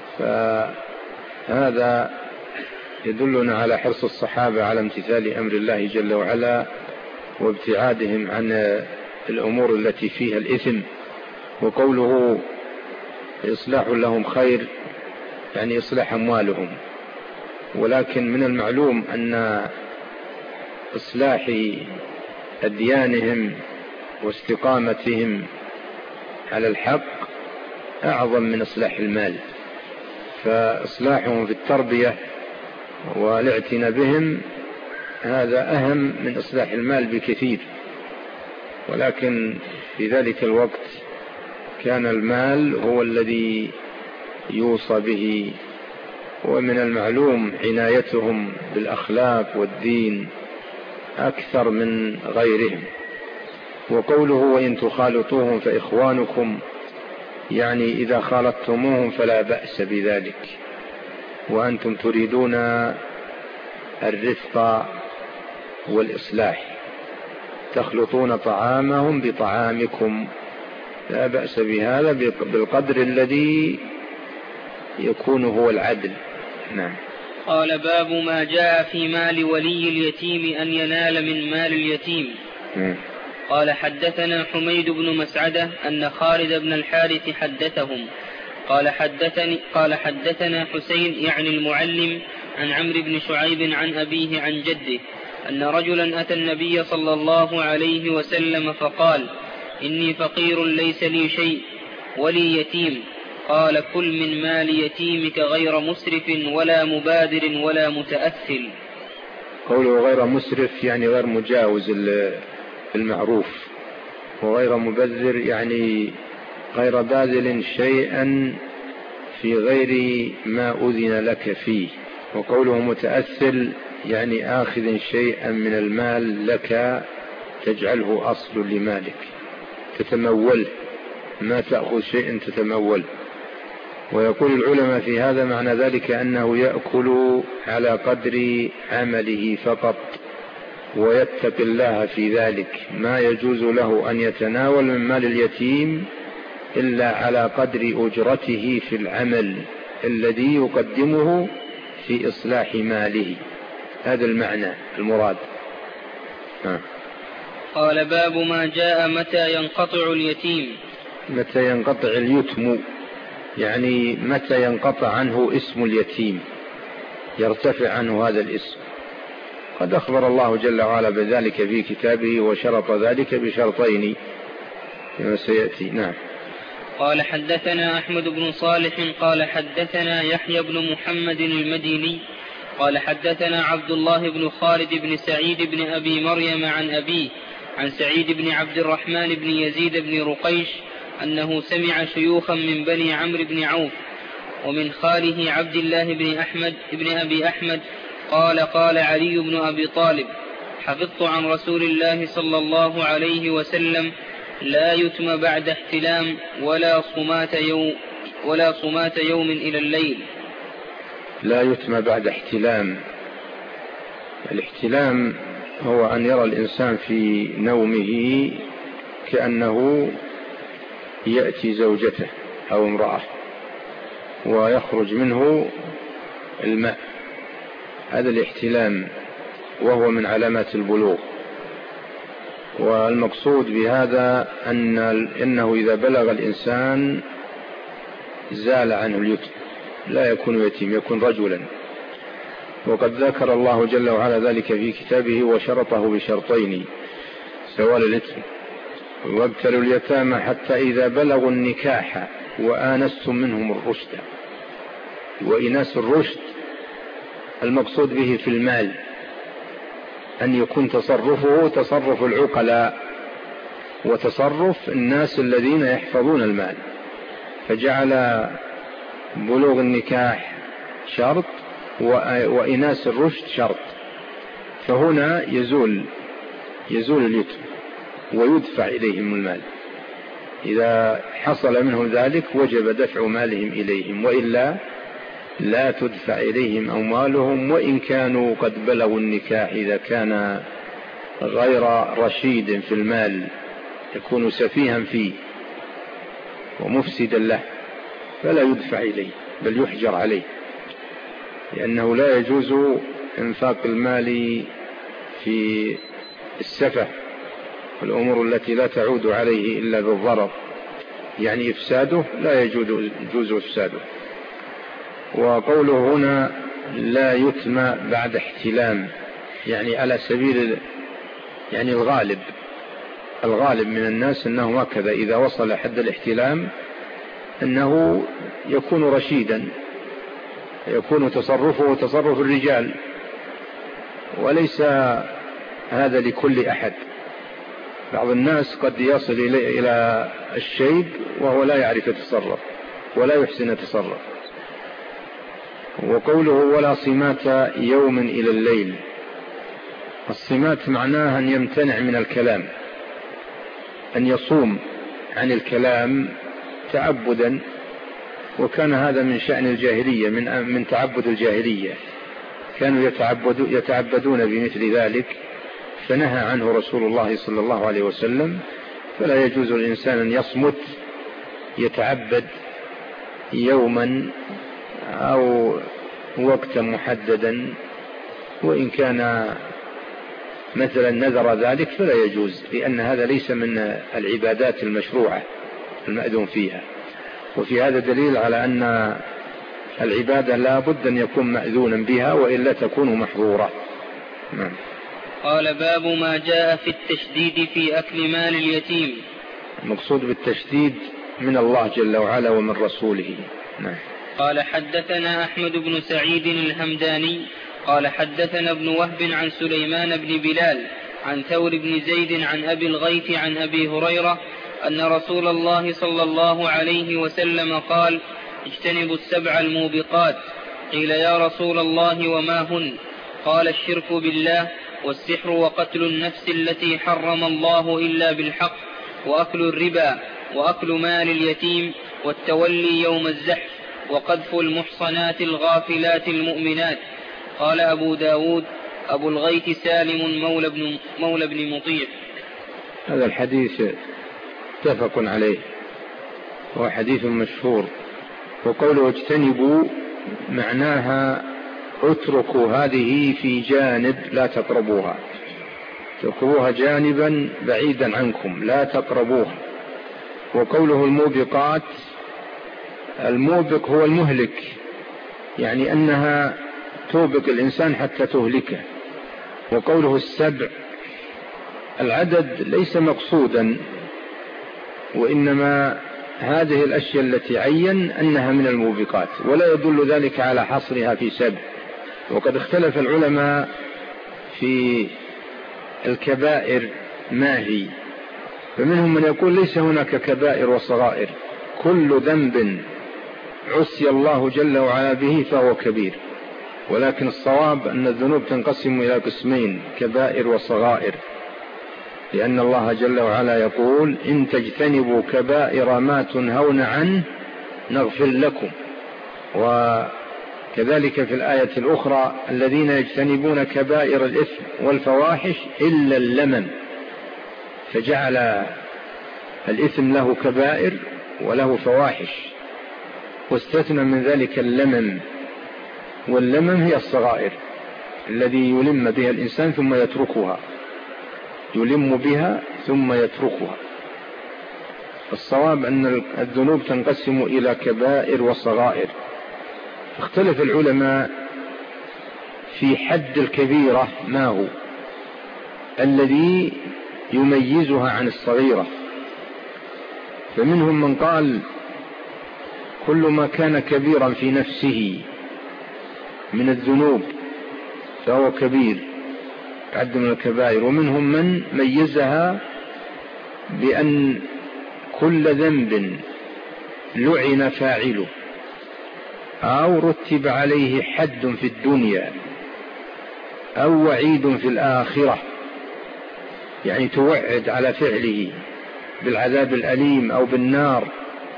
فهذا يدلنا على حرص الصحابة على امتثال أمر الله جل وعلا وابتعادهم عن الأمور التي فيها الإثم. وقوله إصلاح لهم خير يعني إصلاح أموالهم، ولكن من المعلوم أن إصلاح أديانهم واستقامتهم على الحق أعظم من إصلاح المال، فإصلاحهم في التربية والاعتناء بهم هذا أهم من إصلاح المال بكثير. ولكن في ذلك الوقت كان المال هو الذي يوصى به، ومن المعلوم عنايتهم بالأخلاق والدين أكثر من غيرهم. وقوله وإن تخالطوهم فإخوانكم يعني إذا خالطتموهم فلا بأس بذلك، وأنتم تريدون الرفق والإصلاح، تخلطون طعامهم بطعامكم لا بأس بهذا بالقدر الذي يكون هو العدل. نعم. قال باب ما جاء في مال ولي اليتيم أن ينال من مال اليتيم. قال حدثنا حميد بن مسعدة أن خالد بن الحارث حدثهم قال حدثنا حسين يعني المعلم عن عمرو بن شعيب عن أبيه عن جده أن رجلا أتى النبي صلى الله عليه وسلم فقال إني فقير ليس لي شيء ولي يتيم، قال كل من مال يتيمك غير مسرف ولا مبادر ولا متأثل. قوله غير مسرف يعني غير مجاوز المعروف، وغير مبذر يعني غير باذل شيئا في غير ما أذن لك فيه. وقوله متأثل يعني آخذ شيئا من المال لك تجعله أصل لمالك، تتمول، ما تأخذ شيئا تتمول. ويقول العلماء في هذا معنى ذلك أنه يأكل على قدر عمله فقط ويتقي الله في ذلك، ما يجوز له أن يتناول من مال اليتيم إلا على قدر أجرته في العمل الذي يقدمه في إصلاح ماله. هذا المعنى المراد. قال باب ما جاء متى ينقطع اليتيم. متى ينقطع اليتم، يعني متى ينقطع عنه اسم اليتيم، يرتفع عنه هذا الاسم. قد أخبر الله جل وعلا بذلك في كتابه، وشرط ذلك بشرطين كما سيأتي. نعم. قال حدثنا أحمد بن صالح قال حدثنا يحيى بن محمد المديني قال حدثنا عبد الله بن خالد بن سعيد بن أبي مريم عن أبيه عن سعيد بن عبد الرحمن بن يزيد بن رقيش أنه سمع شيوخا من بني عمرو بن عوف ومن خاله عبد الله بن أبي أحمد قال قال علي بن أبي طالب حفظت عن رسول الله صلى الله عليه وسلم لا يتم بعد احتلام ولا صمات يوم إلى الليل. لا يتم بعد احتلام. الاحتلام هو أن يرى الإنسان في نومه كأنه يأتي زوجته أو امرأة ويخرج منه الماء، هذا الاحتلام، وهو من علامات البلوغ. والمقصود بهذا أنه إذا بلغ الإنسان زال عنه اليتم، لا يكون يتيم، يكون رجلا. وقد ذكر الله جل وعلا ذلك في كتابه وشرطه بشرطين: زوال اليتم، وابتلوا اليتامى حتى إذا بلغوا النكاح وآنستم منهم الرشد. وإناس الرشد المقصود به في المال أن يكون تصرفه تصرف العقلاء وتصرف الناس الذين يحفظون المال، فجعل بلوغ النكاح شرط وإناس الرشد شرط. فهنا يزول اليتم ويدفع إليهم المال. إذا حصل منه ذلك وجب دفع مالهم إليهم، وإلا لا تدفع إليهم أموالهم وإن كانوا قد بلغوا النكاح. إذا كان غير رشيد في المال، يكون سفيها فيه ومفسدا له، فلا يدفع إليه بل يحجر عليه، لأنه لا يجوز إنفاق المال في السفه والأمور التي لا تعود عليه إلا بالضرر، يعني إفساده لا يجوز إفساده. وقوله هنا لا يتم بعد احتلام، يعني على سبيل يعني الغالب من الناس أنه هكذا، إذا وصل حد الاحتلام أنه يكون رشيدا، يكون تصرفه تصرف الرجال، وليس هذا لكل أحد. بعض الناس قد يصل إلى الشيب وهو لا يعرف يتصرف ولا يحسن يتصرف. وقوله ولا صمات يوم إلى الليل، الصمات معناها أن يمتنع من الكلام، أن يصوم عن الكلام تعبدا، وكان هذا من شأن الجاهلية، من تعبد الجاهلية، كانوا يتعبدون بمثل ذلك، فنهى عنه رسول الله صلى الله عليه وسلم. فلا يجوز للإنسان أن يصمت يتعبد يوما أو وقتا محددا، وإن كان مثلا نذر ذلك فلا يجوز، لأن هذا ليس من العبادات المشروعة المأذون فيها. وفي هذا دليل على أن العبادة لا بد أن يكون مأذونا بها، وإلا تكون محظورة. نعم. قال باب ما جاء في التشديد في أكل مال اليتيم. المقصود بالتشديد من الله جل وعلا ومن رسوله. نعم. قال حدثنا أحمد بن سعيد الهمداني قال حدثنا ابن وهب عن سليمان بن بلال عن ثور بن زيد عن أبي الغيث عن أبي هريرة أن رسول الله صلى الله عليه وسلم قال: اجتنبوا السبع الموبقات. قيل: يا رسول الله وما هن؟ قال: الشرك بالله، والسحر، وقتل النفس التي حرم الله إلا بالحق، وأكل الربا، وأكل مال اليتيم، والتولي يوم الزحف، وقذف المحصنات الغافلات المؤمنات. قال أبو داود: أبو الغيث سالم مولى بن مطيع. هذا الحديث متفق عليه، هو حديث مشهور وقوله اجتنبوا معناها اتركوا هذه في جانب لا تقربوها، اتركوها جانبا بعيدا عنكم لا تقربوها. وقوله الموبقات، الموبق هو المهلك، يعني أنها توبق الإنسان حتى تهلكه. وقوله السبع، العدد ليس مقصودا، وإنما هذه الأشياء التي عين أنها من الموبقات، ولا يدل ذلك على حصرها في سبع. وقد اختلف العلماء في الكبائر ما هي، فمنهم من يقول ليس هناك كبائر وصغائر، كل ذنب عصي الله جل وعلا به فهو كبير، ولكن الصواب أن الذنوب تنقسم إلى قسمين، كبائر وصغائر، لأن الله جل وعلا يقول إن تجتنبوا كبائر ما تنهون عنه نغفر لكم. وكذلك في الآية الأخرى الذين يجتنبون كبائر الإثم والفواحش إلا اللمم، فجعل الإثم له كبائر وله فواحش، واستثنى من ذلك اللمم، واللمم هي الصغائر الذي يلم بها الإنسان ثم يتركها، يلم بها ثم يتركها. الصواب أن الذنوب تنقسم إلى كبائر وصغائر. اختلف العلماء في حد الكبيرة ما هو الذي يميزها عن الصغيرة، فمنهم من قال كل ما كان كبيرا في نفسه من الذنوب فهو كبير يعد من الكبائر، ومنهم من ميزها بأن كل ذنب لعن فاعله أو رتب عليه حد في الدنيا أو وعيد في الآخرة، يعني توعد على فعله بالعذاب الأليم أو بالنار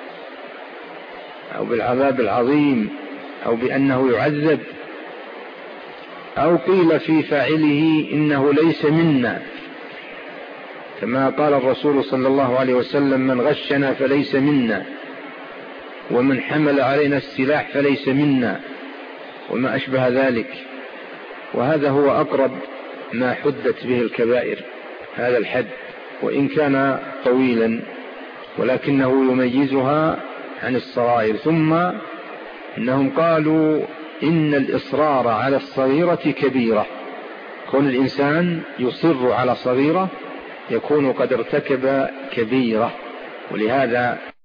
أو بالعذاب العظيم أو بأنه يعذب، أو قيل في فاعله إنه ليس منا، كما قال الرسول صلى الله عليه وسلم من غشنا فليس منا، ومن حمل علينا السلاح فليس منا، وما أشبه ذلك. وهذا هو أقرب ما حدت به الكبائر، هذا الحد وإن كان طويلا، ولكنه يميزها عن الصغائر. ثم إنهم قالوا إن الإصرار على الصغيرة كبيرة، كون الإنسان يصر على صغيرة يكون قد ارتكب كبيرة، ولهذا